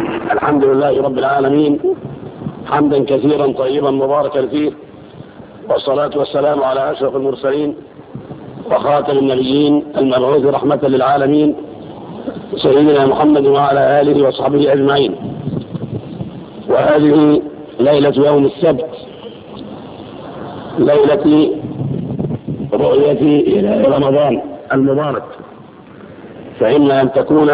الحمد لله رب العالمين حمدا كثيرا طيبا مباركا فيه، والصلاة والسلام على أشرف المرسلين وخاتم النبيين المبعوث رحمة للعالمين سيدنا محمد وعلى آله وصحبه أجمعين. وهذه ليلة يوم السبت، ليلة رؤيتي إلى رمضان المبارك، فإما أن تكون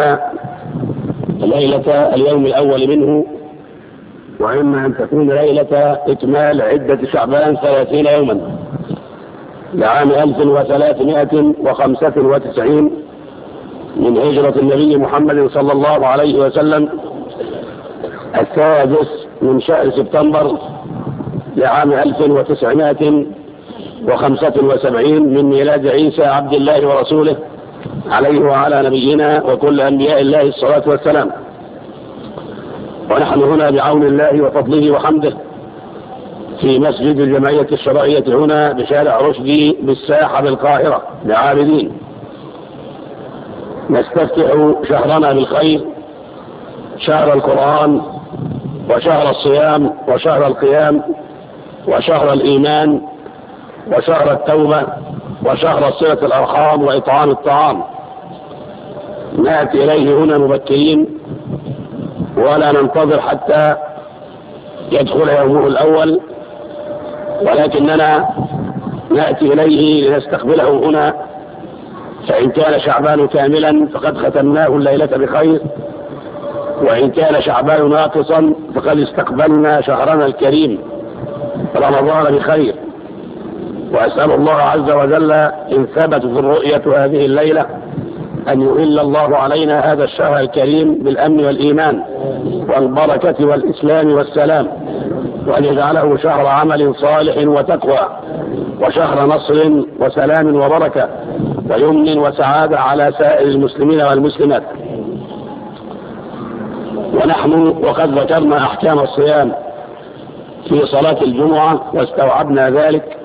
ليلة اليوم الأول منه، وإما أن تكون ليلة إكمال عدة شعبان 30 يوما لعام 1395 من هجرة النبي محمد صلى الله عليه وسلم، السادس من شهر سبتمبر لعام 1975 من ميلاد عيسى عبد الله ورسوله عليه وعلى نبينا وكل أنبياء الله الصلاة والسلام. ونحن هنا بعون الله وفضله وحمده في مسجد الجمعية الشرعية هنا بشارع رشدي بالساحة بالقاهرة لعابدين، نستفتح شهرنا بالخير، شهر القرآن وشهر الصيام وشهر القيام وشهر الإيمان وشهر التوبة وشهر صلة الأرحام وإطعام الطعام. نأتي إليه هنا مبكرين ولا ننتظر حتى يدخل يومه الأول، ولكننا نأتي إليه لنستقبله هنا، فإن كان شعبان كاملا فقد ختمناه الليلة بخير، وإن كان شعبان ناقصا فقد استقبلنا شهرنا الكريم رمضان بخير. وأسأل الله عز وجل إن ثبتت الرؤية هذه الليلة أن يهل الله علينا هذا الشهر الكريم بالأمن والإيمان والبركة والإسلام والسلام، وأن يجعله شهر عمل صالح وتقوى، وشهر نصر وسلام وبركة ويمن وسعادة على سائر المسلمين والمسلمات. ونحن وقد ذكرنا أحكام الصيام في صلاة الجمعة واستوعبنا ذلك،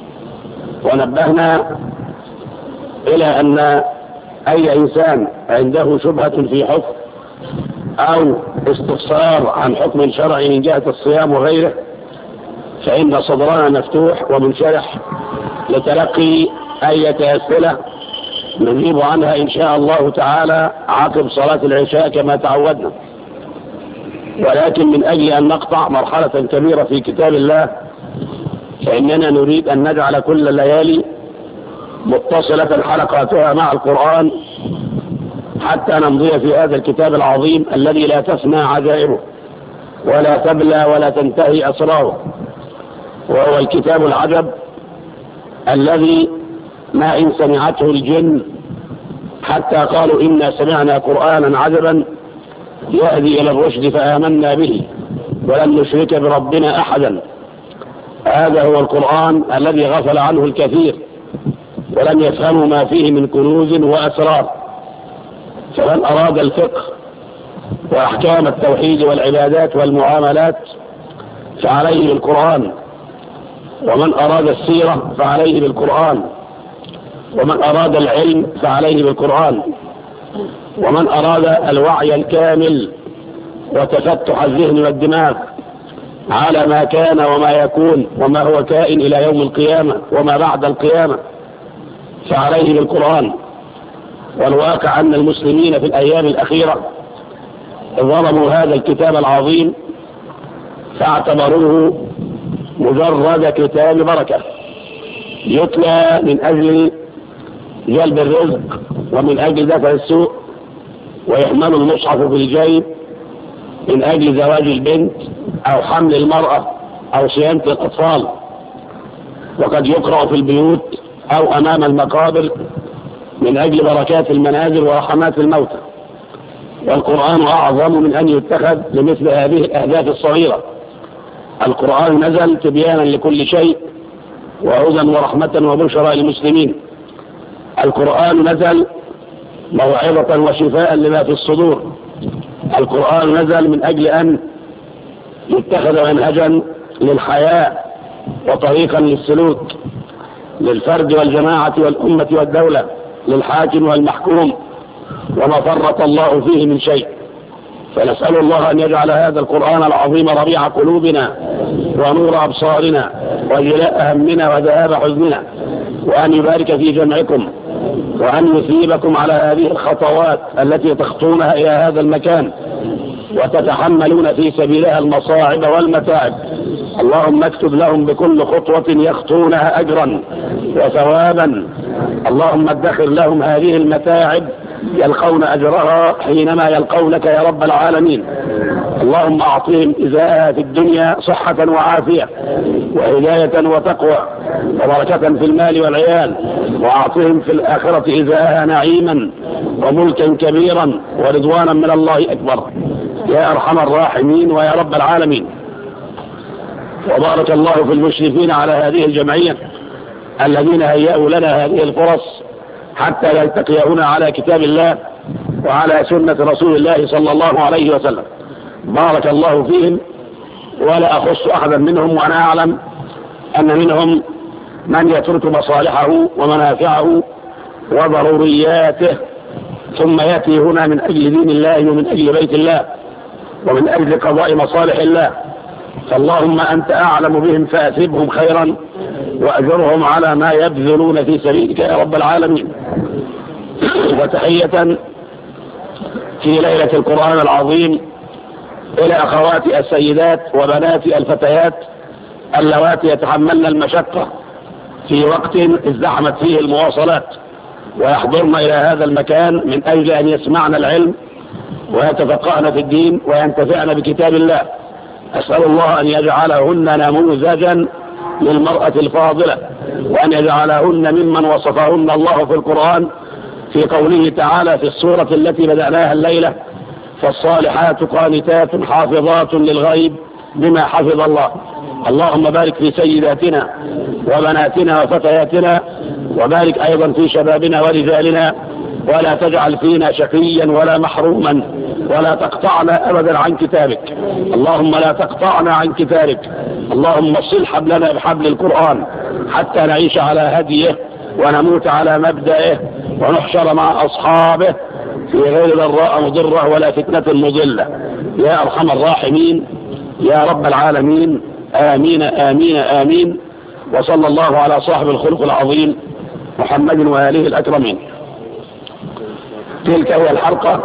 ونبهنا إلى أن أي إنسان عنده شبهة في حكم أو استفسار عن حكم شرعي من جهة الصيام وغيره، فإن صدرنا مفتوح ومنشرح لتلقي أي أسئلة نجيب عنها إن شاء الله تعالى عقب صلاة العشاء كما تعودنا. ولكن من أجل أن نقطع مرحلة كبيرة في كتاب الله، فإننا نريد أن نجعل كل الليالي متصلة حلقاتها مع القرآن حتى نمضي في هذا الكتاب العظيم الذي لا تفنى عجائبه ولا تبلى ولا تنتهي أسراره، وهو الكتاب العجب الذي ما إن سمعته الجن حتى قالوا إنا سمعنا قرآنا عجبا يهدي إلى الرشد فآمنا به ولن نشرك بربنا أحدا. هذا هو القرآن الذي غفل عنه الكثير ولم يفهموا ما فيه من كنوز وأسرار. فمن أراد الفقه وأحكام التوحيد والعبادات والمعاملات فعليه بالقرآن، ومن أراد السيرة فعليه بالقرآن، ومن أراد العلم فعليه بالقرآن، ومن أراد الوعي الكامل وتفتح الذهن والدماغ على ما كان وما يكون وما هو كائن إلى يوم القيامة وما بعد القيامة فعليه بالقرآن. والواقع أن المسلمين في الأيام الأخيرة ظلموا هذا الكتاب العظيم فاعتبروه مجرد كتاب بركة يتلى من أجل جلب الرزق ومن أجل دفع السوء، ويحمل المصحف في الجيب من أجل زواج البنت أو حمل المرأة أو صيانة الأطفال، وقد يقرأ في البيوت أو أمام المقابر من أجل بركات المنازل ورحمات الموتى. والقرآن أعظم من أن يتخذ لمثل هذه الأهداف الصغيرة. القرآن نزل تبيانا لكل شيء وهدى ورحمة وبشرى للمسلمين. القرآن نزل موعظة وشفاء لما في الصدور. القرآن نزل من أجل أن يتخذ منهجا للحياة وطريقا للسلوك للفرد والجماعة والأمة والدولة، للحاكم والمحكوم، وما فرط الله فيه من شيء. فنسأل الله أن يجعل هذا القرآن العظيم ربيع قلوبنا ونور أبصارنا وجلاء همنا وذهاب حزننا، وأن يبارك في جمعكم، وأن يثيبكم على هذه الخطوات التي تخطونها إلى هذا المكان وتتحملون في سبيلها المصاعب والمتاعب. اللهم اكتب لهم بكل خطوة يخطونها أجرا وثوابا. اللهم ادخر لهم هذه المتاعب يلقون أجرها حينما يلقونك يا رب العالمين. اللهم أعطهم إزاءها في الدنيا صحة وعافية وهداية وتقوى وبركة في المال والعيال، وأعطهم في الآخرة إزاءها نعيما وملكا كبيرا ورضوانا من الله أكبر يا أرحم الراحمين ويا رب العالمين. وبارك الله في المشرفين على هذه الجمعية الذين هيئوا لنا هذه الفرص حتى نلتقي هنا على كتاب الله وعلى سنة رسول الله صلى الله عليه وسلم. بارك الله فيهم، ولا أخص أحدا منهم، وأنا أعلم أن منهم من يترك مصالحه ومنافعه وضرورياته ثم يأتي هنا من أجل دين الله ومن أجل بيت الله ومن أجل قضاء مصالح الله. فاللهم أنت أعلم بهم فأثبهم خيرا وأجرهم على ما يبذلون في سبيلك يا رب العالمين. وتحية في ليلة القرآن العظيم إلى أخواتي السيدات وبناتي الفتيات اللواتي يتحملن المشقة في وقت ازدحمت فيه المواصلات ويحضرن إلى هذا المكان من أجل أن يسمعن العلم ويتفقهن في الدين وينتفعن بكتاب الله. أسأل الله أن يجعلهن نموذجا للمرأة الفاضلة، وأن يجعلهن ممن وصفهن الله في القرآن في قوله تعالى في السورة التي بدأناها الليلة: فالصالحات قانتات حافظات للغيب بما حفظ الله. اللهم بارك في سيداتنا وبناتنا وفتياتنا، وبارك أيضا في شبابنا ورجالنا، ولا تجعل فينا شقيا ولا محروما، ولا تقطعنا أبدا عن كتابك. اللهم لا تقطعنا عن كتابك. اللهم صل حبلنا بحبل القرآن حتى نعيش على هديه ونموت على مبدئه ونحشر مع أصحابه في غير ضراء مضرة ولا فتنة مضلة يا أرحم الراحمين يا رب العالمين. آمين آمين آمين. وصلى الله على صاحب الخلق العظيم محمد وآله الأكرمين. تلك هي الحلقة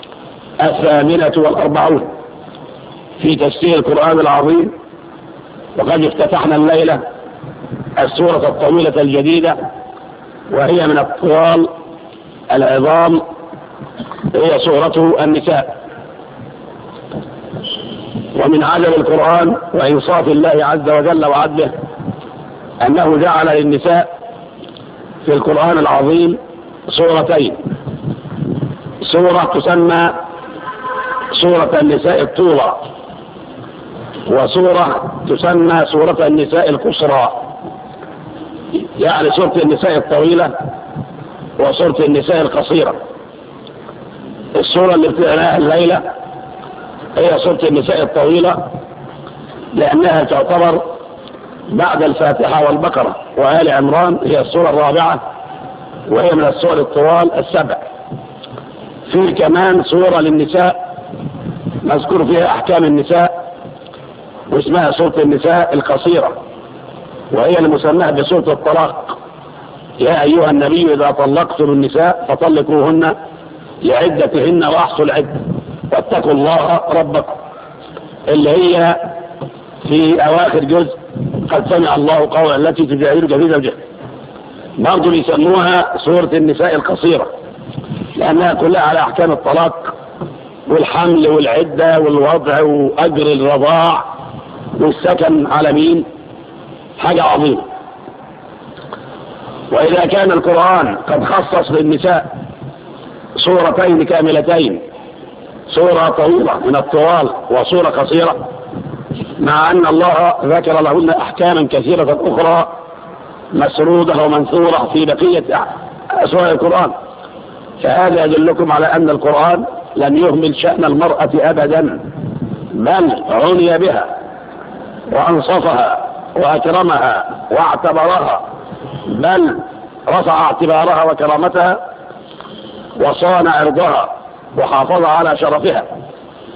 48 في تفسير القرآن العظيم، وقد افتتحنا الليلة السورة الطويلة الجديدة، وهي من الطوال العظام، هي سورة النساء. ومن عجب القرآن وإنصاف الله عز وجل وعدله أنه جعل للنساء في القرآن العظيم سورتين: سورة تسمى سورة النساء الطولى، وسورة تسمى سورة النساء القصرى، يعني سورة النساء الطويلة وسورة النساء القصيرة. السورة اللي ابتدأناها الليلة هي سورة النساء الطويلة، لأنها تعتبر بعد الفاتحة والبقرة وآل عمران هي السورة الرابعة، وهي من السور الطوال السبع. في كمان سورة للنساء نذكر فيها أحكام النساء واسمها سورة النساء القصيرة، وهي المسمى بسورة الطلاق: يا أيها النبي إذا طلقتم النساء فطلقوهن لعدتهن وأحصوا العدة واتقوا الله ربكم، اللي هي في أواخر جزء قد سمع الله قول التي تجادلك في زوجها. برضه بيسموها سورة النساء القصيرة لأنها كلها على أحكام الطلاق والحمل والعدة والوضع وأجر الرضاع والسكن على مين، حاجة عظيمة. وإذا كان القرآن قد خصص للنساء سورتين كاملتين، سورة طويلة من الطوال وسورة قصيرة، مع أن الله ذكر لهن أحكاما كثيرة أخرى مسرودة ومنثورة في بقية سور القرآن، فهذا يدلكم على أن القرآن لم يهمل شأن المرأة أبدا، بل عني بها وأنصفها وأكرمها واعتبرها، بل رفع اعتبارها وكرامتها وصان عرضها وحافظ على شرفها.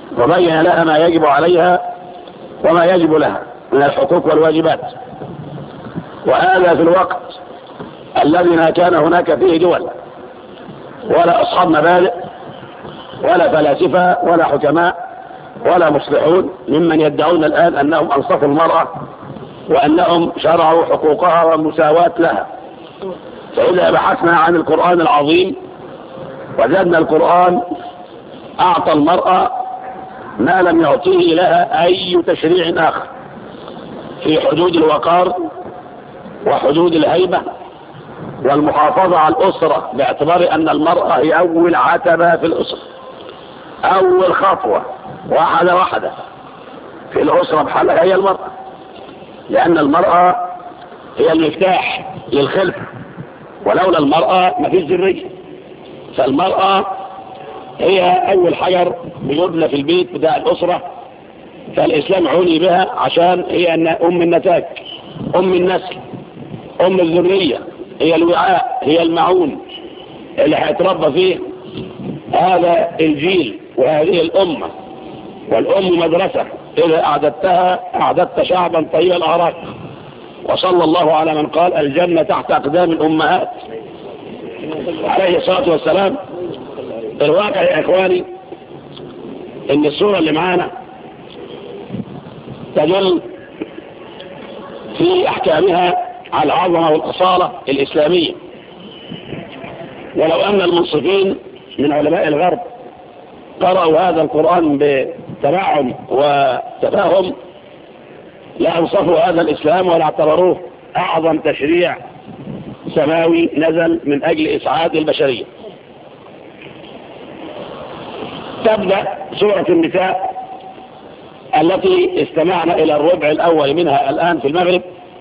وبين لها ما يجب عليها وما يجب لها من الحقوق والواجبات. وهذا في الوقت الذي ما كان هناك فيه دول ولا أصحاب مبادئ ولا فلاسفة ولا حكماء ولا مصلحون ممن يدعون الآن أنهم أنصفوا المرأة وأنهم شرعوا حقوقها والمساواة لها. فإذا بحثنا عن القرآن العظيم وجدنا القرآن أعطى المرأة ما لم يعطيه لها أي تشريع آخر في حدود الوقار وحدود الهيبة والمحافظة على الأسرة، باعتبار أن المرأة هي أول عتبة في الأسرة، أول خطوة واحدة في الأسرة بحالها هي المرأة، لأن المرأة هي المفتاح للخلفة، ولولا المرأة ما فيش ذرية. فالمرأة هي أول حجر بيبنى في البيت بتاع الأسرة، فالإسلام عني بها عشان هي أم النتاج، أم النسل، أم الذرية، هي الوعاء، هي المعون اللي هيتربى فيه هذا الجيل وهذه الأمة. والأم مدرسة إذا أعددتها أعددت شعبا طيب الأعراق. وصلى الله على من قال الجنة تحت أقدام الأمهات عليه الصلاة والسلام. الواقع يا إخواني إن السورة اللي معانا تدل في أحكامها على العظمة والأصالة الإسلامية. ولو أن المنصفين من علماء الغرب قرأوا هذا القرآن بتبعهم وتفاهم لأنصفوا هذا الإسلام ولا اعتبروه أعظم تشريع سماوي نزل من أجل إسعاد البشرية. تبدأ سورة النساء التي استمعنا إلى الربع الأول منها الآن في المغرب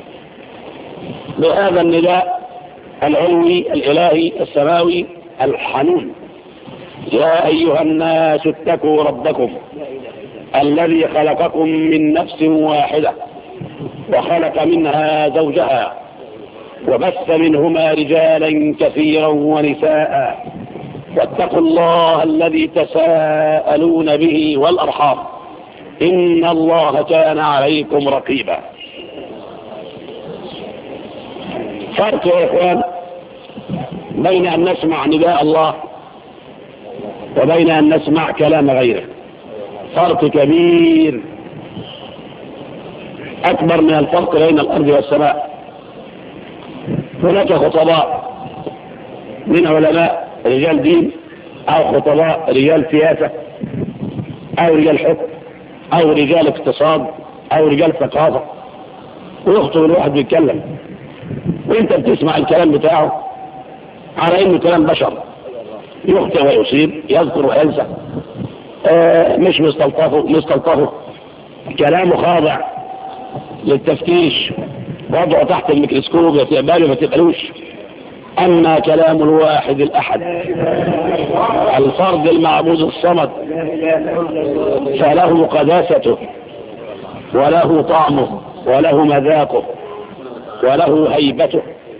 بهذا النداء العلوي الإلهي السماوي الحنون: يا أيها الناس اتقوا ربكم الذي خلقكم من نفس واحدة وخلق منها زوجها وبث منهما رجالا كثيرا ونساء واتقوا الله الذي تساءلون به والأرحام إن الله كان عليكم رقيبا. فرق يا إخوان بين أن نسمع نداء الله وبين أن نسمع كلام غيره، فرق كبير أكبر من الفرق بين الأرض والسماء. هناك خطباء من علماء رجال دين أو خطباء رجال سياسة أو رجال حكم أو رجال اقتصاد أو رجال ثقافة، ويخطب الواحد بيتكلم وانت بتسمع الكلام بتاعه على انه كلام بشر، يخطئ ويصيب، يذكر وينسى، مش مستلطفه، كلامه خاضع للتفتيش، وضعه تحت الميكروسكوب، يتقبله ما تقبلوش. أما كلام الواحد الأحد الفرد المعبود الصمد فله قداسته وله طعمه وله مذاقه وله هيبته.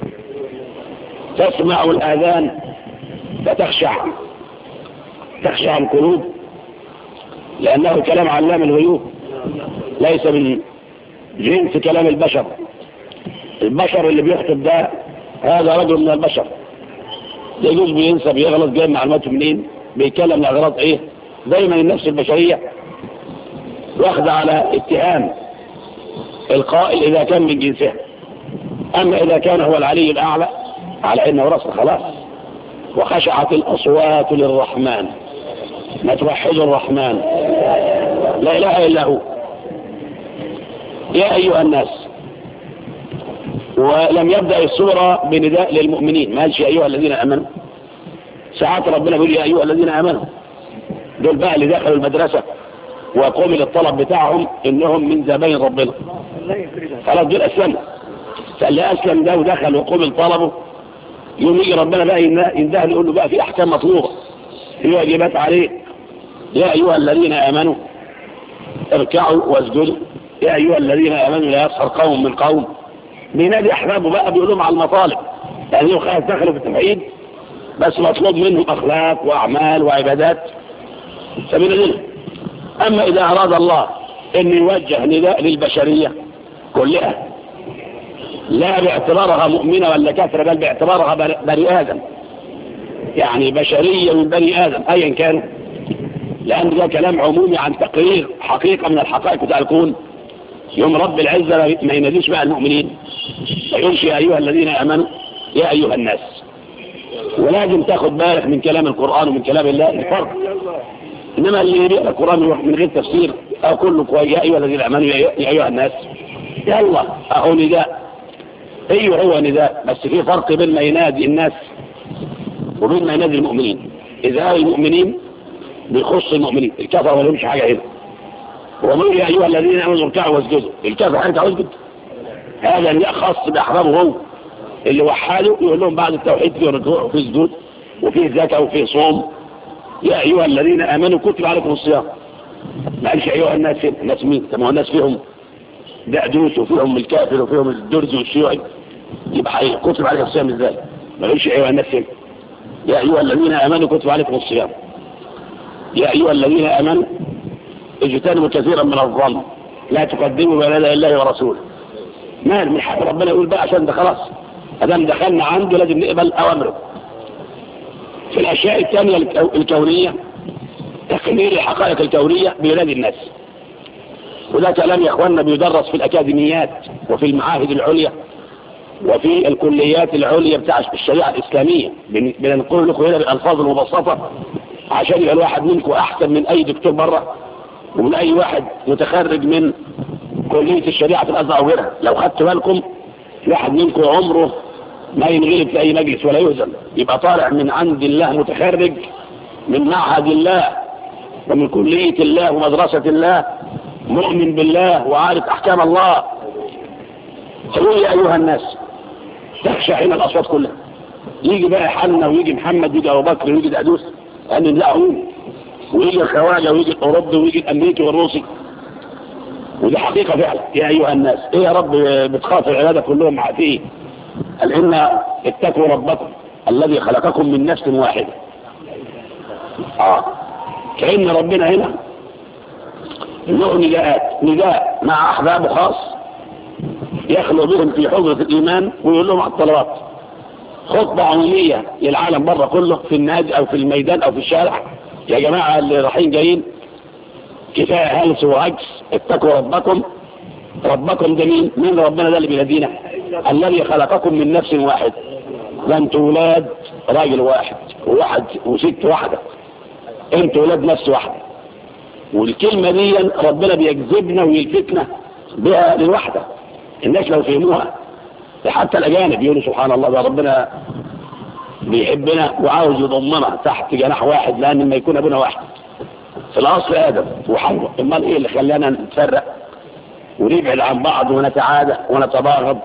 تسمع الآذان فتخشع القلوب، لأنه كلام علام الغيوب ليس من جنس كلام البشر. البشر اللي بيخطب ده هذا رجل من البشر، يجوز بينسى بيغلط، جاي معلوماته منين، بيتكلم لأغراض ايه. دايما النفس البشرية واخدة على اتهام القائل إذا كان من جنسها. أما إذا كان هو العلي الأعلى على إنه رسل خلاص. وخشعت الأصوات للرحمن، ما توحد الرحمن لا إله إلا هو. يا أيها الناس، ولم يبدأ السورة بنداء للمؤمنين، ما قالش يا أيها الذين آمنوا. ساعات ربنا بيقول يا أيها الذين آمنوا، دول بقى اللي دخلوا المدرسة وقوموا للطلب بتاعهم إنهم من زباين ربنا، خلاص دول أسلموا. فاللي أسلم ده ودخل وقوم لطلبه يوم يجي ربنا بقى ينده يقول له بقى في أحكام مطلوبة، في واجبات عليه. يا أيها الذين آمنوا اركعوا واسجدوا، يا أيها الذين آمنوا لا يسخر قوم من قوم. بينادي أحبابه بقى بيقول لهم على المطالب، يعني خلاص دخلوا في التوحيد بس مطلوب منهم أخلاق وأعمال وعبادات، فبينادي لهم. أما إذا أراد الله أن يوجه نداء للبشرية كلها لا باعتبارها مؤمنة ولا كافرة بل باعتبارها بني آدم، يعني بشرية من بني آدم أيا كانوا، لأن ده كلام عمومي عن تقرير حقيقة من الحقائق بتاع الكون. يوم رب العزة ما يناديش بقى المؤمنين، فيقولش يا أيها الذين آمنوا يا أيها الناس. ولازم تاخد بالك من كلام القرآن ومن كلام الله الفرق. إنما اللي يقرأ القرآن من غير تفسير أو كله كويس يا أيها الذين آمنوا يا أيها الناس، يلا أهو نداء. أيوه هو نداء، بس في فرق بين ما ينادي الناس وبين ما ينادي المؤمنين. إذا المؤمنين بيخص المؤمنين، الكافر ما لهمش حاجة هنا. ومن يا أيها الذين آمنوا اركعوا واسجدوا، الكافر هيركع ويسجد؟ هذا نداء خاص بأحبابه هو اللي وحاله، يقول لهم بعد التوحيد في ركوع وفي سجود وفي زكاة وفي صوم. يا أيها الذين آمنوا كتب عليكم الصيام. ما قالش أيها الناس. الناس مين؟ طب ما هو الناس فيهم دقدوس وفيهم الكافر وفيهم الدرز والشيوعي، يبقى كتب عليكم الصيام ازاي؟ ما قالش أيها الناس. يا أيها الذين آمنوا كتب عليكم الصيام. يا أيها الذين آمنوا اجتنبوا كثيرا من الظن لا تقدموا بين يدي الله ورسوله. مال من حق ربنا يقول بقى عشان ده خلاص ادام دخلنا عنده لازم نقبل اوامره. في الاشياء الثانيه الكونيه تقرير الحقائق الكونيه بينادي الناس، وده كلام يا اخواننا بيدرس في الاكاديميات وفي المعاهد العليا وفي الكليات العليا بتاع الشريعه الاسلاميه. بنقول لكم هنا بالالفاظ المبسطه عشان يبقى الواحد منكم احسن من اي دكتور بره ومن اي واحد متخرج من كليه الشريعه في الازهر او غيرها. لو خدتوا بالكم واحد منكم عمره ما ينغلب في اي مجلس ولا يهزم، يبقى طالع من عند الله متخرج من معهد الله ومن كليه الله ومدرسه الله، مؤمن بالله وعارف احكام الله. قولوا يا ايها الناس، تخشى حين الاصوات كلها. يجي بقى حنا ويجي محمد ويجي ابو بكر ويجي دقدوس ان لا، ويجي الخواجه ويجي الاوروبي ويجي الامريكي والروسي. ودي حقيقه فعلا. يا ايها الناس، ايه يا رب بتخاف العباده كلهم مع فيه؟ قال ان اتقوا ربكم الذي خلقكم من نفس واحده. كأن ربنا هنا له نداء مع احبابه خاص يخلو بهم في حجرة الايمان ويقول لهم على الطلبات. خطبة عمومية للعالم بره كله في النادي او في الميدان او في الشارع، يا جماعة اللي رايحين جايين كفاية هلس وعجز، اتقوا ربكم. ربكم ده مين؟ مين ربنا ده اللي بينادينا؟ الذي خلقكم من نفس واحد. ده انتوا ولاد راجل واحد وست واحدة، انتوا ولاد نفس واحدة. والكلمة دي ربنا بيجذبنا ويلفتنا بها للوحدة. الناس لو فهموها، حتى الأجانب يقولوا سبحان الله ده ربنا بيحبنا وعاوز يضمنا تحت جناح واحد، لأن لما يكون أبونا واحد في الأصل آدم وحواء. امال إيه اللي خلانا نتفرق ونبعد عن بعض ونتعادى ونتباغض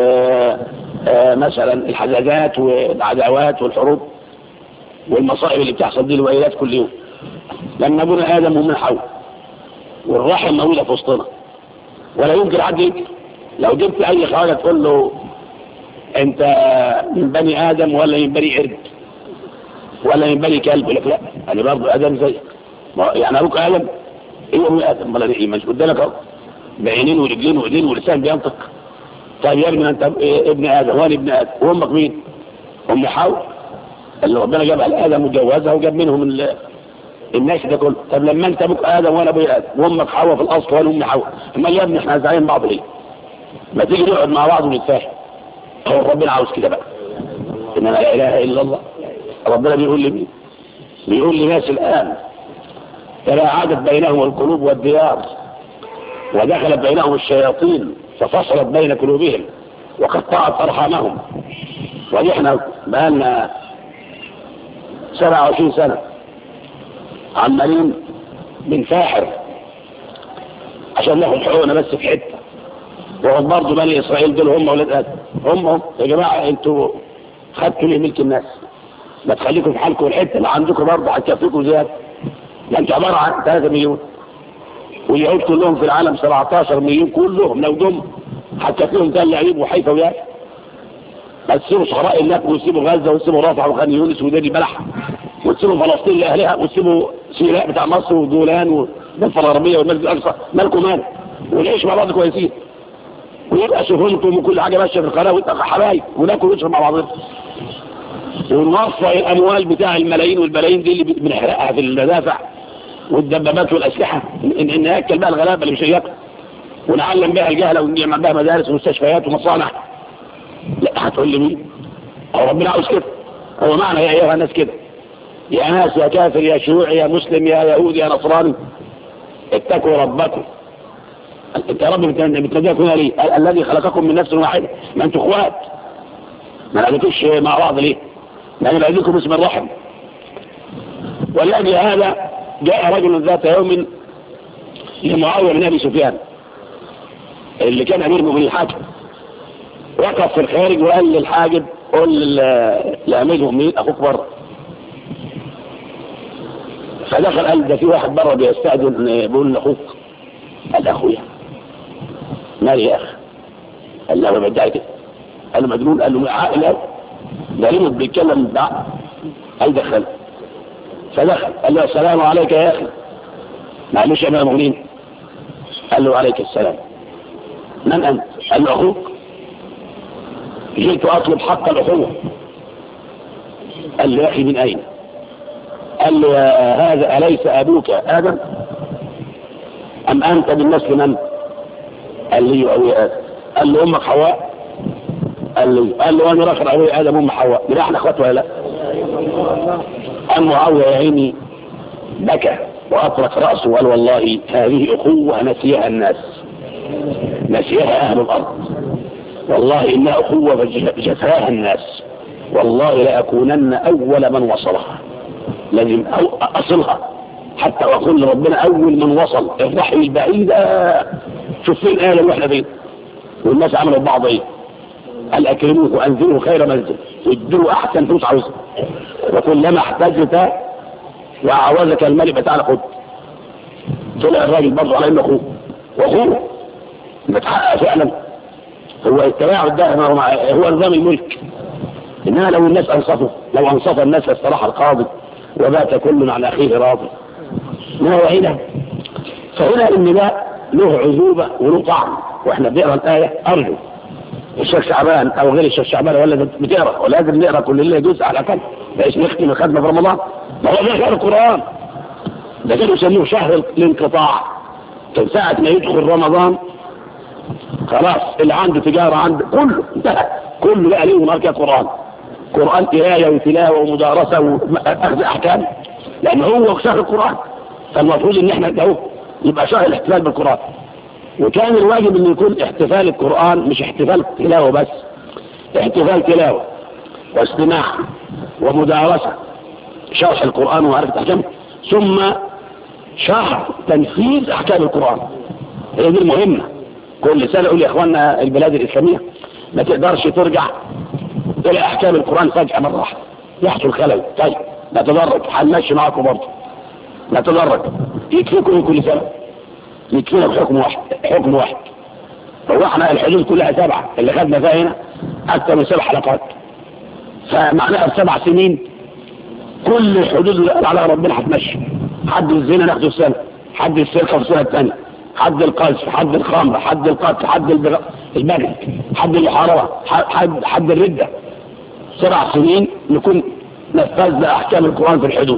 ومثلا الحزازات والعداوات والحروب والمصائب اللي بتحصل دي الويلات كل يوم؟ لما ابونا آدم ومن حواء والرحم موجودة في وسطنا، ولا يمكن حد ينكر. لو جبت أي حاجة تقول له أنت من بني آدم ولا من بني قرد ولا من بني كلب، يقول لك لا أنا برضه آدم زيك. يعني أبوك آدم إيه هو آدم ولا إيه؟ مش قدامك أهو بعينين ورجلين وإيدين ولسان بينطق. طيب يا ابني أنت ابن آدم وأنا ابن آدم، وأمك مين؟ أم حواء اللي ربنا جابها لآدم وجوزها وجاب منهم الناس ده كله. طب لما أنت أبوك آدم وأنا أبوي آدم وأمك حواء في الأصل وأنا أمي حواء، أمال يا ابني إحنا زعلانين بعض ليه؟ ما تيجي نقعد مع بعض ونتفاهم. هو ربنا عاوز كده بقى، إن لا إله إلا الله. ربنا بيقول لي مين؟ بيقول لناس الآن تلاعبت بينهم القلوب والديار ودخلت بينهم الشياطين ففصلت بين قلوبهم وقطعت أرحامهم. ودي احنا بقالنا 27 سنة عمالين بنفاحر عشان ناخد حقوقنا بس في حتة، وهم برضه بني إسرائيل دول هم ولاد آدم. هم يا جماعة انتوا خدتوا ليه ملك الناس؟ ما تخليكم في حالكم، والحتة اللي عندكم برضه هتكفيكم زيادة. ده انتوا عبارة عن 3 مليون واليهود كلهم في العالم 17 مليون، كلهم لو جم هتكفيهم تل عيب وحيفا وياك. ما تسيبوا صحراء النقب وتسيبوا غزة وتسيبوا رافع وخان يونس ودادي بلح وتسيبوا فلسطين لأهلها وتسيبوا سيناء بتاع مصر وجولان الضفة الغربية والمسجد الأقصى مالكم مال، ونعيش مع بعض كويسين، ويبقى سفنكم وكل حاجة ماشية في القناة ويبقى حبايب وناكل ونشرب مع بعضنا، ونوفر الأموال بتاع الملايين والبلايين دي اللي بنحرقها في المدافع والدبابات والأسلحة نأكل بها الغلابة اللي مش هياكل، ونعلم بها الجهلة ونعمل بها مدارس ومستشفيات ومصانع. لا هتقول لي مين؟ هو ربنا عاوز كده؟ هو معنى يا أيها الناس كده، يا ناس يا كافر يا شيوعي يا مسلم يا يهودي يا نصراني اتقوا ربكم. انت يا رب بتناديكم ليه؟ الذي خلقكم من نفس واحده، ما انتوا اخوات، ما لقيتوش مع بعض ليه؟ لان بعيدكم اسم الرحم. ولأجل هذا جاء رجل ذات يوم لمعاوية بن ابي سفيان اللي كان امير المؤمنين الحاكم، وقف في الخارج وقال للحاجب قل لامير المؤمنين اخوك بره. فدخل قال ده في واحد بره بيستأذن بيقول لاخوك. قال اخويا مالي يا اخي؟ قال له ما بدعي كده. قال له مجنون؟ قال له عاقل قوي ده ليه بيتكلم بعقل. قال دخل. فدخل قال له السلام عليك يا اخي. معلش يا امير المؤمنين. قال له عليك السلام. من انت؟ قال له اخوك. جئت اطلب حق الاخوه. قال له يا اخي من اين؟ قال له هذا أليس أبوك آدم أم أنت بالنسل من؟ قال لي أبوي آدم. قال له أمك حواء؟ قال له أنا رخر أبوي آدم أم حواء، نبقى احنا أخوات ولا لا؟ قال معاوية يا عيني بكى وأطرق رأسه وقال والله هذه أخوة نسيها الناس، نسيها أهل الأرض، والله إنها أخوة جفاها الناس، والله لأكونن أول من وصلها، لازم أصلها حتى أقول لربنا أول من وصل الرحل البعيدة. شوف فين آل واحنا فين، والناس عملوا بعض ايه؟ قال أكرموه وأنزلوا خير منزل وادوا أحسن فلوس عاوزها، وكلما احتجت وعوزك المال بتاعنا خد. طلع الراجل برضه على إنه أخوه، وأخوه متحقق فعلا. هو التباعد ده هو نظام الملك، إنما لو الناس أنصفوا، لو أنصف الناس استراح القاضي وبات كل على أخيه راضي. ما هو هنا؟ فهنا النداء له عذوبة وله طعم. واحنا بنقرا الآية أرجو الشيخ شعبان أو غير الشيخ شعبان ولا بتقرا، ولازم نقرا كل ليلة جزء على الأقل بحيث نختم الختمة في رمضان. ما هو ده شهر القرآن، ده كانوا يسموه شهر الانقطاع. كان ساعة ما يدخل رمضان خلاص اللي عنده تجارة عنده كله انتهى، كله بقى ليه ونار قرآن، قرآن قراية وتلاوة ومدارسة وأخذ أحكام، لأن هو شهر القرآن. فالمفروض إن احنا ده يبقى شهر الاحتفال بالقرآن. وكان الواجب إن يكون احتفال القرآن مش احتفال تلاوة بس، احتفال تلاوة واستماع ومدارسة شرح القرآن ومعرفة أحكامه، ثم شهر تنفيذ أحكام القرآن. هي دي المهمة. كل سنة أقول يا إخواننا البلاد الإسلامية ما تقدرش ترجع إلى أحكام القرآن فجأة مرة واحدة يحصل خلل. طيب نتدرج، هنمشي معاكم برضه نتدرج. يكفيكم كل سنة يكفينا بحكم واحد، حكم واحد. هو احنا الحدود كلها 7 اللي خدنا فيها هنا أكثر من 7 حلقات، فمعناها ب7 سنين كل الحدود اللي قال عليها ربنا هتمشي. حد الزنا ناخده في سنة، حد السرقة في سنة ثانية، حد القذف، حد الخمر، حد القتل، حد البغي، حد المحاربة، حد الردة. 7 سنين نكون نفذنا أحكام القرآن في الحدود.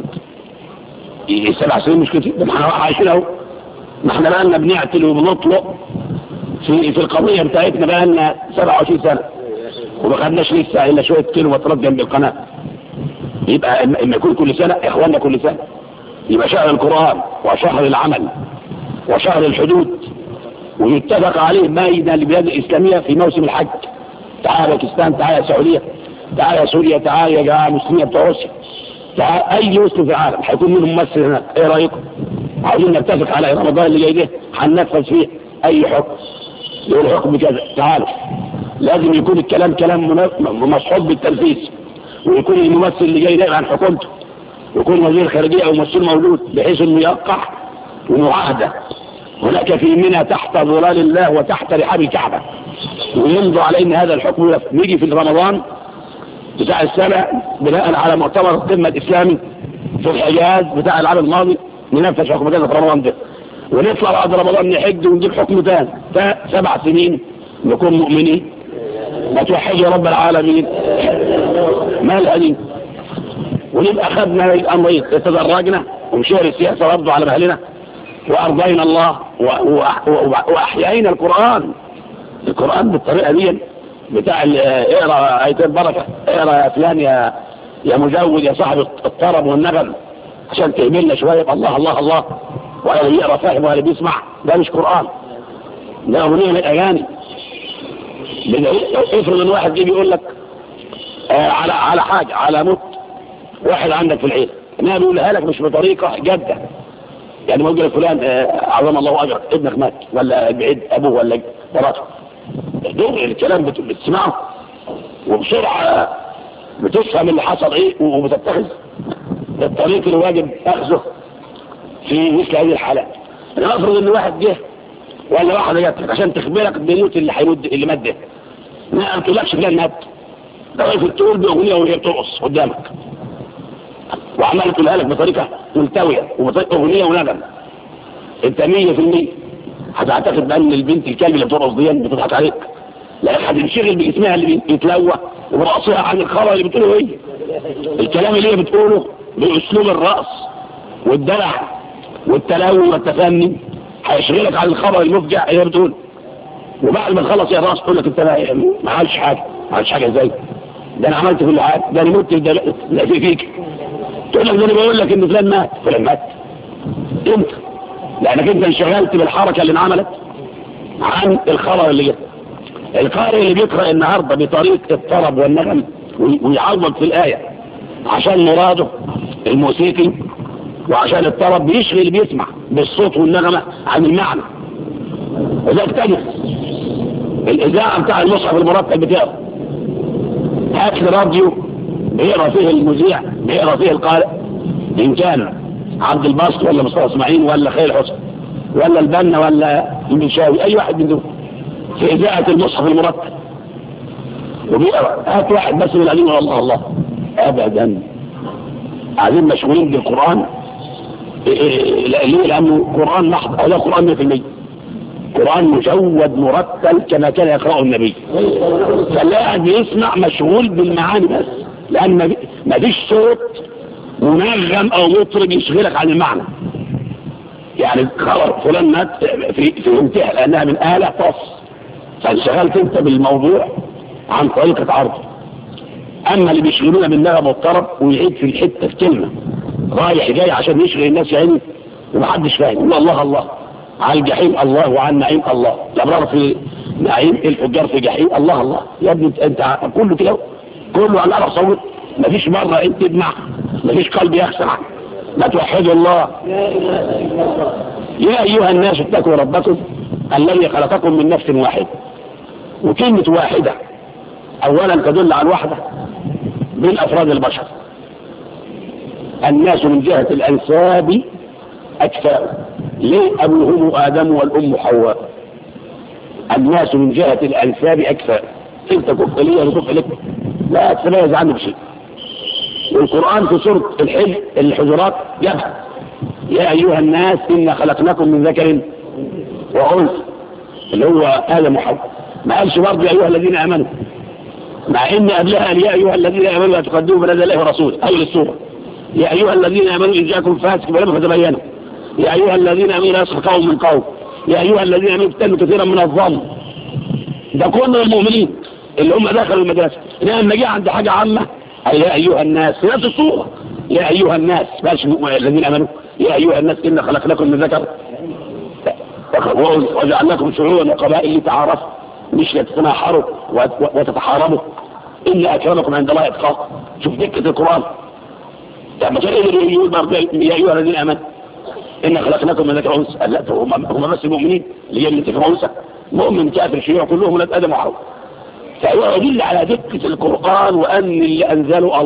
7 سنين مش كتير، ده ما احنا عايشين اهو. ما احنا بقى لنا بنعتل وبنطلق في القضية بتاعتنا بقى لنا 27 سنة وما خدناش لسه إلا شوية كيلومترات جنب القناة. يبقى إما يكون كل سنة إخواننا كل سنة يبقى شهر القرآن وشهر العمل وشهر الحدود، ويتفق عليه مائدة للبلاد الإسلامية في موسم الحج. تعال باكستان، تعال السعودية، تعال سوريا، تعال يا جماعة المسلمين بتوع روسيا، تعال أي مسلم في العالم هيكون منهم ممثل هناك. إيه رأيكم؟ عاوزين نتفق على رمضان اللي جاي ده هننفذ فيه أي حكم، يقول حكم كذا. تعالوا لازم يكون الكلام كلام مصحوب بالتنفيذ، ويكون الممثل اللي جاي ده عن حكومته، ويكون وزير الخارجية أو ممثل موجود بحيث إنه يوقع ومعاهدة هناك في منى تحت ظلال الله وتحت رحاب الكعبة، ويمضوا على ان هذا الحكم نيجي في رمضان بتاع السنة بناء على مؤتمر القمة الإسلامي في الحجاز بتاع العام الماضي ننفذ حكم كذا في رمضان ده. ونطلع بعد رمضان نحج ونجيب حكم تاني 7 سنين نكون مؤمنين. ما توحدوا رب العالمين مالها دي؟ ونبقى خدنا الامر تدرجنا ومشينا السياسه برضه على مهلنا وارضينا الله واحيينا القران بالطريقه دي بتاع اقرا ايه البركه، اقرا يا فلان يا مجود يا صاحب الطرب والنغم عشان تهملنا شويه. الله الله الله، ولا بيقرا فاهم ولا بيسمع، ده مش قران، ده اغنيه من الاغاني. افرض ان واحد يجي يقول لك على حاجه، على موت واحد عندك في العيله، انا بقولها لك مش بطريقه جاده، يعني ما يقول فلان عظم الله اجرك ابنك مات ولا بعيد ابوه ولا مراته، دول الكلام بتسمعه وبسرعه بتفهم اللي حصل ايه وبتتخذ الطريق اللي واجب اخذه في مثل هذه الحالات. انا افرض ان واحد جه ولا واحده جت لك عشان تخبرك بموت اللي مات ده، ما قلتلكش فلان مات، ده واقف تقول باغنيه وهي بترقص قدامك وعمال تقولها لك بطريقه ملتويه وبطريقه اغنيه ونغم، انت 100% هتعتقد بان البنت الكلب اللي بترقص دي بتضحك عليك، لانك هتنشغل باسمها اللي بيتلوى وبرقصها عن الخبر اللي بتقوله هي. الكلام اللي هي بتقوله باسلوب الرقص والدلع والتلوي والتفني هيشغلك عن الخبر المفجع اللي هي بتقوله، وبعد ما تخلص يا راس تقول لك انت ما عملتش حاجه ازاي؟ ده انا عملت كل حاجه، ده انا مت، لا فيك. تقول لك ده انا بقول لك ان فلان مات انت لانك انت انشغلت بالحركه اللي انعملت عن الخبر اللي جه. القارئ اللي بيقرأ النهارده بطريقه الطرب والنغم ويعوض في الايه عشان مراده الموسيقي وعشان الطرب بيشغل اللي بيسمع بالصوت والنغمه عن المعنى. وذلك تجد الاذاعه بتاع المصحف المرتب بتاعه، هات لي راديو بيقرا فيه المذيع بيقرا فيه القارئ، ان كان عبد الباسط ولا مصطفى اسماعيل ولا خير حسن ولا البنا ولا المنشاوي، اي واحد من دول في اذاعه المصحف المرتب وبيقرا، هات واحد بس من القديم الله الله ابدا. قاعدين مشغولين بالقران ليه؟ لانه قران محض، او ده قران 100%، قران مجود مرتل كما كان يقرأه النبي، فاللي قاعد بيسمع مشغول بالمعاني بس، لان ما فيش صوت منغم او مطرب يشغلك عن المعنى. يعني خبر فلان مات في انتهى لانها من آلة فص، فانشغلت انت بالموضوع عن طريقة عرضه. اما اللي بيشغلونا بالنغم والطرب ويعيد في الحتة في كلمة رايح جاي عشان يشغل الناس يعني ومحدش فاهم، الله الله على الجحيم الله وعلى النعيم الله، الابرار في نعيم الفجار في جحيم الله الله. يا ابني انت كله كده كله على الارض صوت، مفيش مرة انت تجمع، مفيش قلب يخسع، ما توحدوا الله. يا ايها الناس اتقوا ربكم الذي خلقكم من نفس واحدة. وكلمة واحدة اولا تدل على الوحدة بين افراد البشر. الناس من جهة الانساب اكفاء، ليه؟ ابوهم ادم والام حواء. الناس من جهة الانساب اكفاء، انت كفء لي انا كفء لك، لا تتميز عنه بشيء. والقرآن في سورة الحجرات جابها يا ايها الناس انا خلقناكم من ذكر وانثى، اللي هو ادم وحواء. ما قالش برضه يا ايها الذين امنوا، مع ان قبلها يا ايها الذين امنوا لا تقدموا بين يدي الله ورسوله، اول السوره يا ايها الذين امنوا ان جاءكم فاسق بنبأ فتبينوا، يا ايها الذين امنوا لا يسخر قوم من قوم، يا ايها الذين امنوا اجتنبوا كثيرا من الظن. ده كل المؤمنين اللي هم دخلوا المدرسه. لما جه عند حاجه عامه يا ايها الناس في نفس الصوره يا ايها الناس، باش الذين امنوا يا ايها الناس انا خلقناكم من ذكر وجعلناكم شعوبا وقبائل لتعارفوا، مش لتتناحروا وتتحاربوا، ان اكرمكم عند الله اتقاكم. شوف دقه القران. لما كان يقول برضه يا ايها الذين امنوا ان خلقناكم من ذكر وانثى، لا هم بس المؤمنين اللي جايين من ذكر وانثى، مؤمن كافر شيوع كلهم ولاد ادم وحواء. فهو يدل على دقه القران وان اللي انزله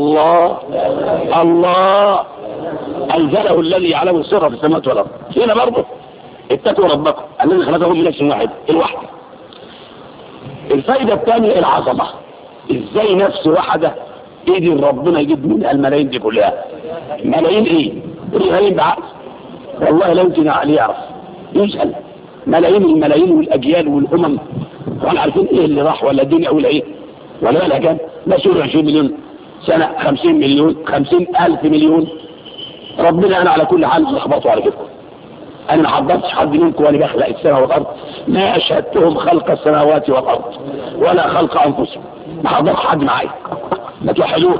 الله انزله الذي يعلم السر في السماوات والارض. هنا برضه اتقوا ربكم الذي خلقكم من نفس واحده الوحده. الفائده الثانيه العظمه، ازاي نفس واحده قدر ربنا يجيب منها الملايين دي كلها؟ ملايين ايه؟ الملايين بعقل، والله لا يمكن عقل يعرف يسأل ملايين الملايين والأجيال والأمم، واحنا عارفين ايه اللي راح ولا الدنيا ولا ايه ولا بقى كام، مسؤول 20 مليون سنة، 50 مليون، 50,000 مليون. ربنا انا على كل حال لخبطوا على كده. انا ما حضرتش حد منكم وانا بخلق السماء والارض، ما اشهدتهم خلق السماوات والارض ولا خلق انفسهم، ما حضرتش حد معايا، ما توحدوه.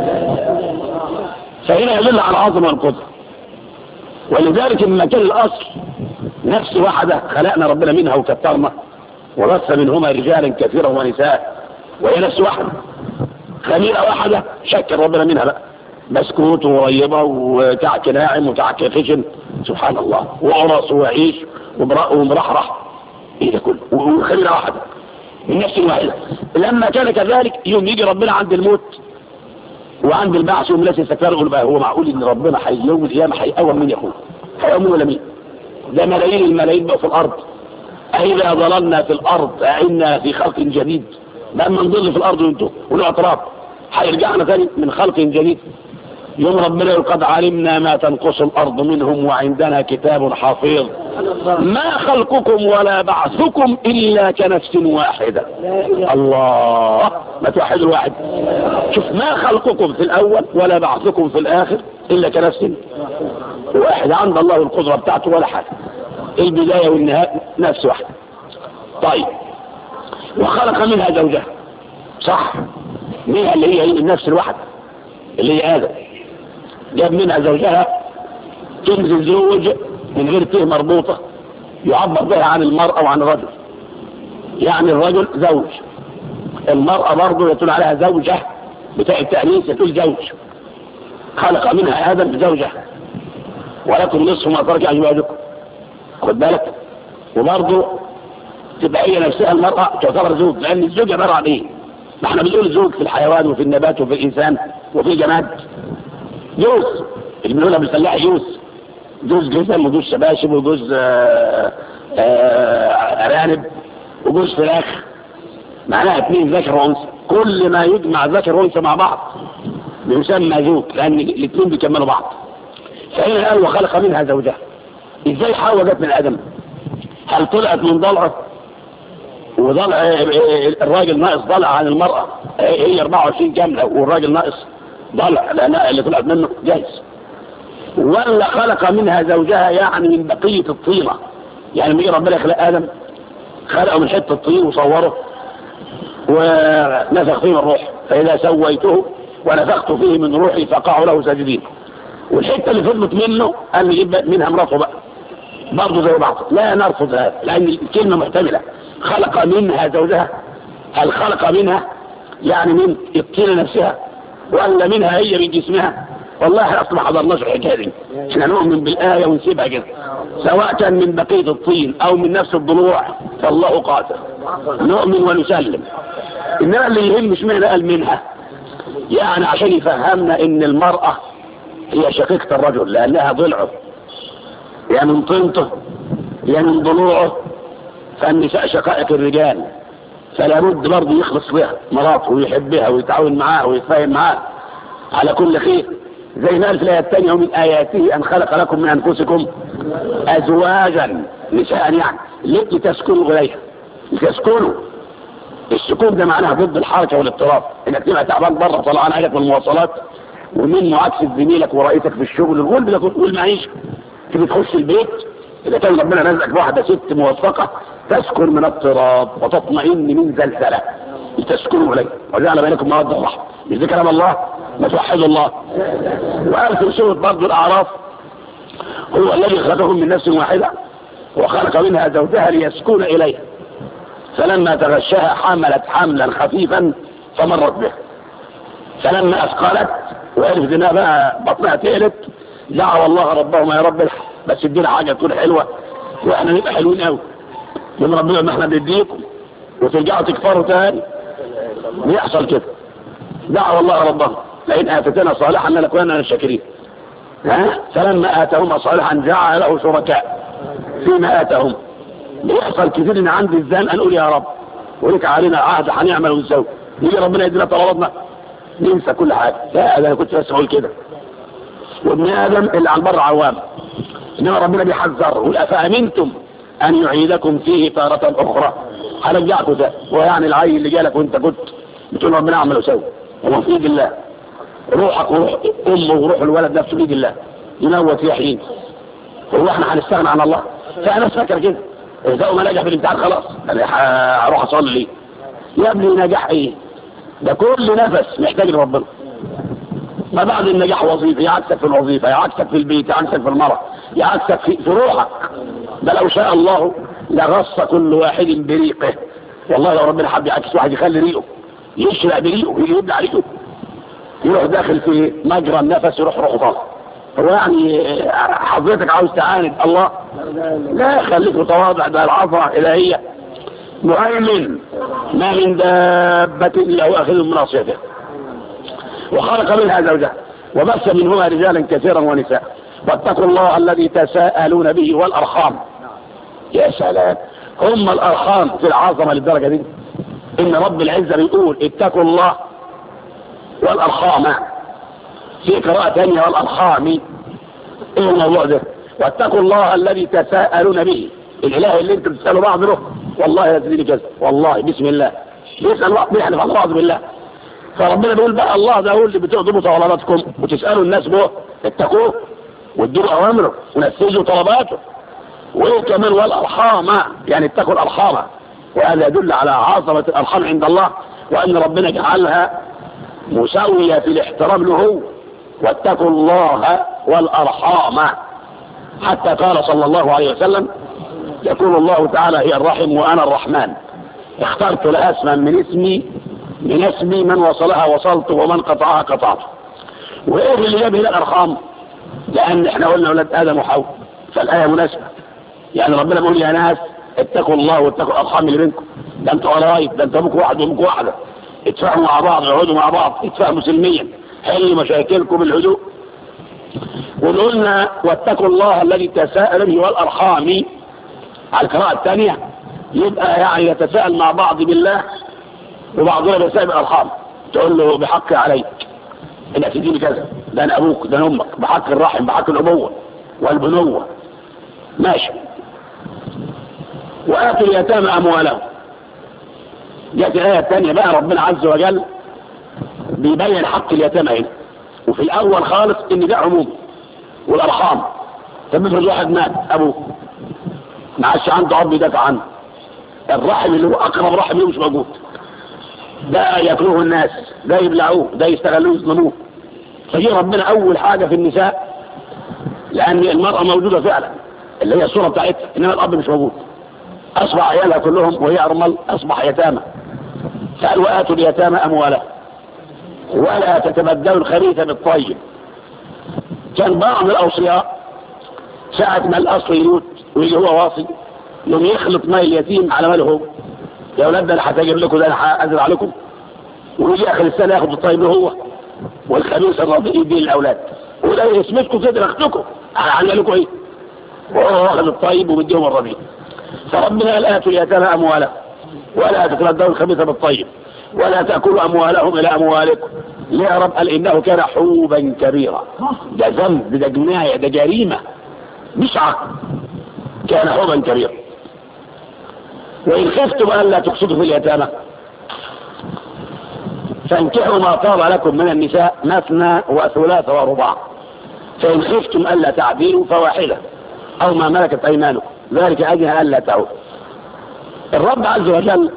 فهنا يدل على العظمه والقدره. ولذلك لما كان الاصل نفس واحده خلقنا ربنا منها وكترنا وبث منهما رجالا كثيرا ونساء، وهي نفس واحده خميره واحده شكل ربنا منها بقى بسكوت وغيبه وكعك ناعم وكعك خشن، سبحان الله، وقرص وعيش ومرحرح، ايه ده كله وخميره واحده من نفس واحده. لما كان كذلك يوم يجي ربنا عند الموت وعند البعث يوم الناس يستكبروا يقولوا بقى هو معقول ان ربنا يوم القيامه هيقوم مين يا اخويا؟ هيقوم ولا مين؟ ده ملايين الملايين بقى في الارض. أإذا ضللنا في الارض أإنا في خلق جديد؟ بقى ما نضل في الارض وانتم ونقع تراب، هيرجعنا ثاني من خلق جديد. يوم ربنا قد علمنا ما تنقص الارض منهم وعندنا كتاب حفيظ ما خلقكم ولا بعثكم الا كنفس واحده. الله، ما توحد الواحد. شوف، ما خلقكم في الاول ولا بعثكم في الاخر الا كنفس واحد. عند الله القدره بتاعته ولا حاجه، البدايه والنهايه نفس واحده. طيب، وخلق منها زوجها، صح، منها اللي هي النفس الواحده اللي هي ادم، جاب منها زوجها. كلمة الزوج من غير ته مربوطة يعبر بها عن المرأة وعن الرجل، يعني الرجل زوج، المرأة برضه يقول عليها زوجة بتاع التأنيث، يقول زوج. خلق منها آدم زوجة ولكم نصف ما ترك أزواجكم، خد بالك. وبرضه تبقى هي نفسها المرأة تعتبر زوج، لأن الزوج عبارة عن إيه؟ ما احنا بنقول زوج في الحيوان وفي النبات وفي الإنسان وفي الجماد. جوز اللي بنقولها بالفلاح، جوز جزم وجوز شباشب وجوز أرانب وجوز فراخ، معناها 2 ذكر وانثى. كل ما يجمع ذكر وانثى مع بعض بيسمى زوج، لأن الاثنين بيكملوا بعض. فهنا قال وخلق منها زوجها. ازاي حواء جت من آدم؟ هل طلعت من ضلعه وضلع الراجل ناقص ضلع عن المرأة؟ هي 24 كاملة والراجل ناقص ضلع لأنها اللي طلعت منه جاهز. ولا خلق منها زوجها يعني من بقية الطينة؟ يعني لما يجي ربنا يخلق آدم خلقه من حتة الطين وصوره ونفخ فيه من الروح، فإذا سويته ونفخت فيه من روحي فقعوا له ساجدين. والحتة اللي فضلت منه قال نجيب منها مراته بقى برضه زي بعض. لا نرفض هذا لأن الكلمة محتملة. خلق منها زوجها، هل خلق منها يعني من الطينة نفسها ولا منها هي من جسمها؟ والله احنا اصلا ما حضرناش الحكايه دي، احنا نؤمن بالايه ونسيبها كده، سواء كان من بقيه الطين او من نفس الضلوع فالله قادر، نؤمن ونسلم. انما اللي يهم اشمعنى قال منها، يعني عشان يفهمنا ان المراه هي شقيقه الرجل لانها ضلعه، يا من طينته يا من ضلوعه، فالنساء شقائق الرجال، فلا بد برضه يخلص بها مراته ويحبها ويتعاون معاها ويتفاهم معاها على كل خير. زي ما قال في الآية الثانية ومن آياته أن خلق لكم من أنفسكم أزواجا، نساء يعني لتسكنوا إليها، لتسكنوا. السكون ده معناها ضد الحركة والاضطراب، انك تبقى تعبان بره طلعان عليك من المواصلات ومن معاكسة زميلك ورئيسك في الشغل الغلب ده والمعيشة، تيجي تخش البيت إذا كان ربنا رزقك بواحدة ست موفقة تسكن من اضطراب وتطمئن من زلزلة لتسكنوا إليه وجعل بينكم مودة ورحمة. مش ده كلام الله؟ ما توحدوا الله. وقال في سورة برضه الأعراف هو الذي خلقكم من نفس واحدة وخلق منها زوجها ليسكن إليها فلما تغشاها حملت حملا خفيفا فمرت به فلما أثقلت وعرفت انها بقى بطنها تقلت دعوا الله ربهم يا رب بس ادينا حاجة تكون حلوة واحنا نبقى حلوين قوي من ربنا ما احنا بنديكم وترجعوا تكفروا تاني. بيحصل كده. دعوا الله ربهم لئن آتتنا صالحا لنكونن من الشاكرين. فلما آتهم صالحا جعل له شركاء فيما آتهم. بيحصل كتير ان عندي الزان نقول يا رب ولك علينا عهد هنعمل ونسوي، يجي ربنا يدينا طلباتنا ننسى كل حاجه. لا انا كنت بس اقول كده. وابن ادم اللي على البر عوام، انما ربنا بيحذر يقول افامنتم أن يعيدكم فيه تارة أخرى. هرجعكم ده. ويعني العيل اللي جالك وانت كنت بتقول ربنا اعمل وسوي، هو في ايد الله. روحك وروح امه وروح الولد نفسه بيد الله، يموت يحيي. هو احنا هنستغنى عن الله؟ فانا فاكر كده اذا ما نجح في الامتحان خلاص انا هروح اصلي. يا ابني نجاح ايه؟ ده كل نفس محتاج لربنا. ما بعد النجاح وظيفه، يعكسك في الوظيفه، يعكسك في البيت، يعكسك في المرأة، يعكسك في روحك. ده لو شاء الله لغص كل واحد بريقه. والله لو ربنا حب يعكس واحد يخلي ريقه يشرق بريقه، يجي يبلع ريقه، يروح داخل في مجرى النفس يروح روحه طالع. هو يعني حضرتك عاوز تعاند الله؟ لا، خليك متواضع. ده العظمه الالهيه. مؤمن ما من دابه الا واخذ من ناصيته، وخلق منها زوجها وبث منهما رجالا كثيرا ونساء، واتقوا الله الذي تساءلون به والارحام. يا سلام، هم الارحام في العظمه للدرجه دي. ان رب العزه بيقول اتقوا الله والارحام، في قراءه ثانيه والارحام. ايه الموضوع ده؟ واتقوا الله الذي تساءلون به، الاله اللي انتم بتسالوا بعض له. والله لا تدري كذا، والله بسم الله بيسال الله، بيحلف على بعض بالله. فربنا بيقول بقى الله ده هو اللي بتقضوا طلباتكم وتسالوا الناس به، اتقوه وادوا اوامره ونفذوا طلباته. وايه كمان والارحام، يعني اتقوا الارحام. وهذا يدل على عظمه الارحام عند الله، وان ربنا جعلها مساويه في الاحترام له هو. واتقوا الله والارحام، حتى قال صلى الله عليه وسلم يقول الله تعالى هي الرحم وانا الرحمن، اخترت لها اسما من اسمي من وصلها وصلت ومن قطعها قطعته. وايه اللي جاب هنا الارحام؟ لان احنا قلنا اولاد ادم وحواء، فالايه مناسبه. يعني ربنا بيقول يا ناس اتقوا الله واتقوا الارحام اللي بينكم. ده انتوا قرايب، ده انتوا ابوك واحد وامك واحده، اتفاهموا مع بعض، اقعدوا مع بعض، اتفاهموا سلميا، حلوا مشاكلكم بالهدوء. وقلنا واتقوا الله الذي تساءل به والارحام على القراءه الثانيه، يبقى يعني يتساءل مع بعض بالله وبعضنا بيساءل بالارحام. تقول له بحق عليك انك تديني كذا، ده انا ابوك، ده انا امك، بحق الرحم، بحق الابوه والبنوه، ماشي. وآتوا اليتامى أموالهم. جاءت الآية الثانية بقى ربنا عز وجل بيبين حق اليتامى هنا. وفي الأول خالص إن ده عموم والأرحام. طب افرض واحد مات أبوه ما عادش عنده أب يدافع عنه، الرحم اللي هو أقرب رحم له مش موجود، ده ياكلوه الناس، ده يبلعوه، ده يستغلوه يظلموه. فجي ربنا أول حاجة في النساء، لأن المرأة موجودة فعلا اللي هي الصورة بتاعتها، إنما الأب مش موجود، أصبح عيالها كلهم وهي أرمل أصبح يتامى. قال وآتوا اليتامى أموالهم ولا تتبدلوا الخبيث بالطيب. كان بعض الأوصياء ساعة ما الأصل يموت ويجي هو واصي يوم يخلط مال اليتيم على ماله هو، يا أولاد ده أنا هتاجر لكم، ده أنا هأزرع لكم، ويجي آخر السنة ياخد الطيب له هو والخبيث الرضيء يديه للأولاد، وده يسمتكم كده أختكم هعمل لكم إيه؟ وهو واخد الطيب ومديهم الرضيء. فربنا قال آتوا اليتامى أموالهم ولا تتبدلوا الخبيث بالطيب ولا تأكلوا أموالهم إلى أموالكم. ليه يا رب؟ قال إنه كان حوبا كبيرا. ده ذنب، ده جناية، ده جريمة مش عقل. كان حوبا كبيرا. وإن خفتم ألا تقسطوا في اليتامى فانكحوا ما طاب لكم من النساء مثنى وثلاث ورباع، فإن خفتم ألا تعدلوا فواحدة أو ما ملكت أيمانكم ذلك أجل ألا تعود. الرب عز وجل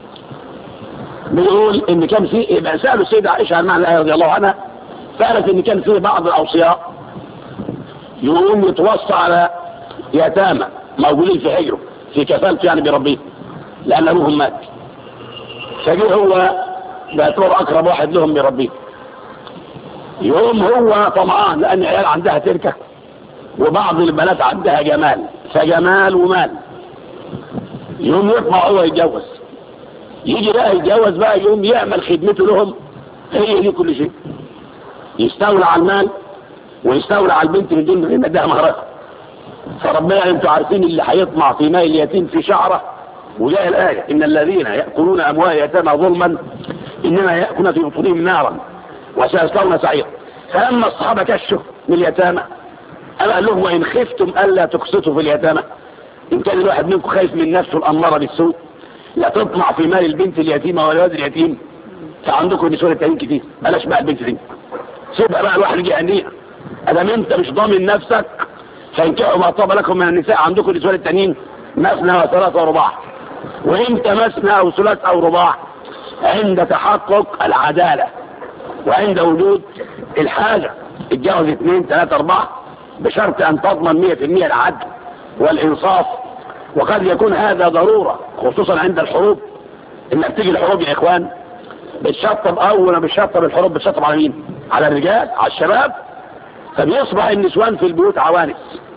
بيقول إن كان في سألوا السيدة عائشة عن معنى الآية رضي الله عنها، فقالت إن كان في بعض الأوصياء يقوم يتوصى على يتامى موجودين في حجره في كفالته يعني بربيه لأن أبوهم مات، فجيه هو بيعتبر أقرب واحد لهم بربيه. يقوم هو طمعان لأن عيال عندها تركة وبعض البنات عندها جمال، فجمال ومال. يقوم يطمع هو يتجوز، يجي بقى يتجوز بقى يقوم يعمل خدمته لهم هي دي كل شيء، يستولى على المال ويستولى على البنت من دون ما يديها مهرها. فربنا انتوا عارفين اللي هيطمع في مال اليتيم في شعره، وجاء الآية إن الذين يأكلون أموال اليتامى ظلما إنما يأكلون في بطونهم نارا وسيصلون سعيرا. فلما الصحابة كشوا من اليتامى قال لهم وإن خفتم ألا تقسطوا في اليتامى إن كان الواحد منكم خايف من نفسه الأمارة بالسوء لا تطمع في مال البنت اليتيمة والولد اليتيم، فعندكم نسوان التانيين كتير، بلاش بقى البنت دي، سيبها بقى الواحد يجي أنية. أدام أنت مش ضامن نفسك فانكحوا ما طاب لكم من النساء، عندكم نسوان التانيين مثنى وثلاث ورباع. وإمتى مثنى أو ثلاث أو رباع؟ عند تحقق العدالة وعند وجود الحاجة. اتجوز 2 3 4 بشرط أن تضمن 100% العدل والإنصاف. وقد يكون هذا ضرورة خصوصا عند الحروب، إنك تيجي الحروب يا إخوان بتشطب، أول بتشطب الحروب بتشطب على مين؟ على الرجال، على الشباب. فبيصبح النسوان في البيوت عوانس،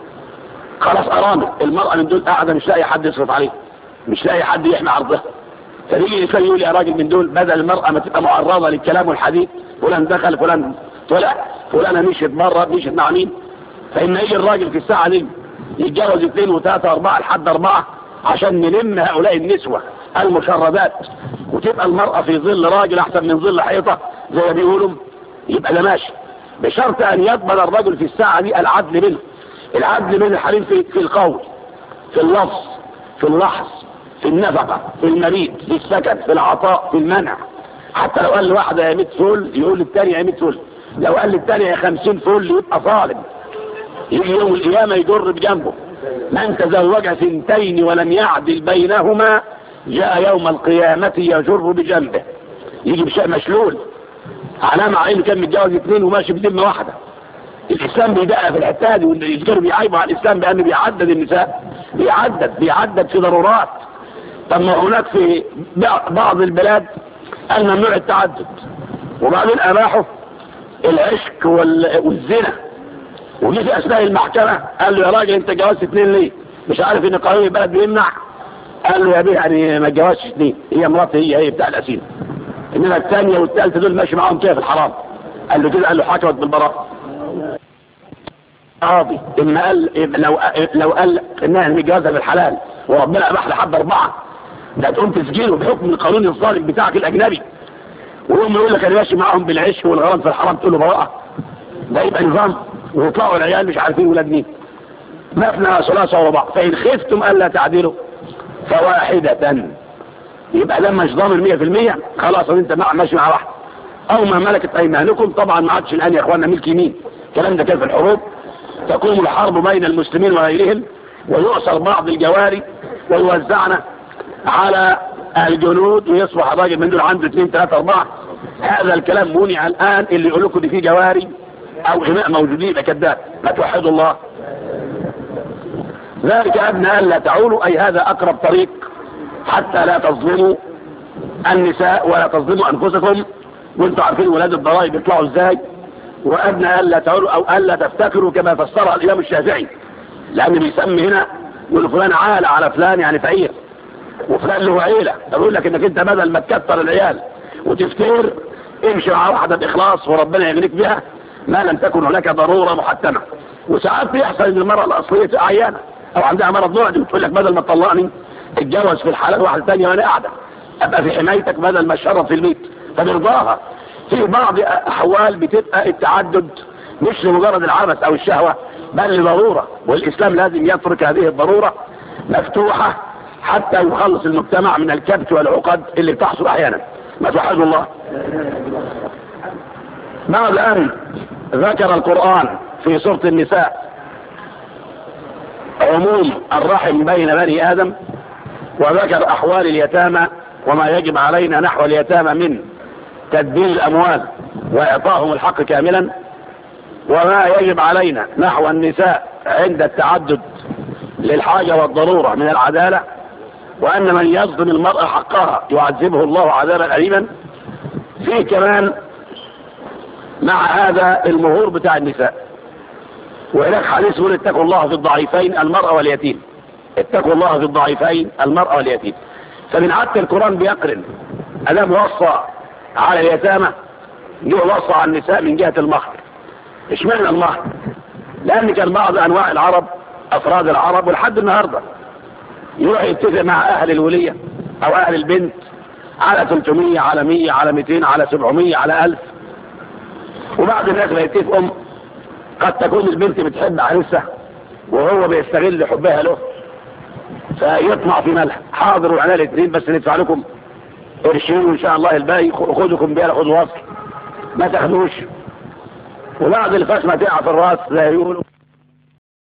خلاص أرامل. المرأة من دول قاعدة مش لاقي حد يصرف عليه، مش لاقي حد يحمي عرضها. فبيجي الإنسان يقول يا راجل من دول بدل المرأة ما تبقى معرضة للكلام والحديث، فلان دخل فلان طلع فلانة مشيت مرة مشيت مع مين، فإن يجي الراجل في الساعة دي يتجوز 2 و3 و4 لحد 4 عشان نلم هؤلاء النسوة المشردات، وتبقى المرأة في ظل راجل أحسن من ظل حيطة زي ما بيقولوا. يبقى ده ماشي بشرط أن يضمن الرجل في الساعة دي العدل منه، العدل من الحريم في القول، في اللفظ، في اللحظ، في النفقة، في المبيت، في السكن، في العطاء، في المنع. حتى لو قال لواحدة يا 100 فل يقول للتانية يا 100 فل، لو قال للتانية يا 50 فل يبقى ظالم. يجي يوم القيامة يجر بجنبه. من تزوج 2 ولم يعدل بينهما جاء يوم القيامة يجر بجنبه. يجي بشيء مشلول علامة عينه كان متجوز 2 وماشي بذمة واحدة. الإسلام بيدقق في الحتة دي، والرجال بيعيبوا على الإسلام بأنه بيعدد النساء، بيعدد في ضرورات. طب ما هناك في بعض البلاد قال ممنوع التعدد، وبعدين أباحوا العشق والزنا. وجي في أثناء المحكمة قال له يا راجل أنت جوزت 2 ليه؟ مش عارف إن قانون البلد بيمنع؟ قال له يا بيه يعني ما اتجوزش 2، هي مراتي هي بتاع الأسيل، إنما الثانية والثالثة دول ماشي معاهم كده في الحرام. قال له كده، قال له حكمت بالبراءة. قاضي إما قال لو قال إنها متجوزة بالحلال وربنا أباح لحد 4، ده تقوم تسجيله بحكم القانون الظالم بتاعك الأجنبي، ويقوم يقول لك أنا ماشي معاهم بالعشق والغرام في الحرام، تقول له براءة. ده يبقى نظام، ويطلعوا العيال مش عارفين ولاد مين. مثنى ثلاث ورباع، فإن خفتم ألا تعدلوا فواحدة. يبقى ده مش ضامن 100%، خلاص انت ماشي مع واحد. او ما ملكت ايمانكم، طبعا ما عادش الان يا اخواننا ملك يمين، الكلام ده كان في الحروب. تقوم الحرب بين المسلمين وغيرهم، ويؤسر بعض الجواري ويوزعنا على الجنود، ويصبح الراجل من دول عنده 2 3 4. هذا الكلام منع الان. اللي يقول لكم دي في جواري او اماء موجودين يبقى كذاب. ما توحدوا الله. ذلك ادنى الا تعولوا، اي هذا اقرب طريق حتى لا تظلموا النساء ولا تظلموا انفسكم. وانتم عارفين ولاد الضرائب يطلعوا ازاي. وادنى الا تعولوا او الا تفتكروا كما فسرها الامام الشافعي، لان بيسمي هنا يقول فلان عال على فلان يعني فقير، وفلان له عيله. يقول لك انك انت بدل ما تكتر العيال وتفتكر، امشي مع واحده باخلاص وربنا يغنيك بها، ما لم تكن هناك ضروره محتمه. وساعات بيحصل ان المراه الاصليه عيانه او عندها مرض معدي، وتقول لك بدل ما تطلقني اتجوز في الحلال واحده ثانيه وانا قاعده ابقى في حمايتك بدل ما اشرب في البيت، فبرضاها. في بعض احوال بتبقى التعدد مش لمجرد العبث او الشهوه، بل لضروره، والاسلام لازم يترك هذه الضروره مفتوحه حتى يخلص المجتمع من الكبت والعقد اللي بتحصل احيانا. ما توحدوا الله. بعد ان ذكر القرآن في سورة النساء عموم الرحم بين بني آدم، وذكر أحوال اليتامى وما يجب علينا نحو اليتامى من تدبير الأموال وإعطائهم الحق كاملا، وما يجب علينا نحو النساء عند التعدد للحاجة والضرورة من العدالة، وأن من يظلم المرأة حقها يعذبه الله عذابا أليما. فيه كمان مع هذا المهور بتاع النساء، وهناك حديث يقول اتقوا الله في الضعيفين المرأة واليتيم، اتقوا الله في الضعيفين المرأة واليتيم. فمن عادة القرآن بيقرن أدام وصى على اليتامى جه وصى على النساء من جهة المهر. اشمعنى المهر؟ لأن كان بعض أنواع العرب، أفراد العرب ولحد النهاردة يروح يتفق مع أهل الولية أو أهل البنت على 300 على 100 على 200 على 700 على 1000، وبعد الناس ما يتفقوا قد تكون البنت بتحب عريسها وهو بيستغل حبها له فيطمع في مالها. حاضر وعلى الاثنين، بس ندفع لكم قرشين وان شاء الله الباقي خدكم بيها، خدوا وصل ما تاخدوش. وبعد القسمة تقع في الراس لا يقولوا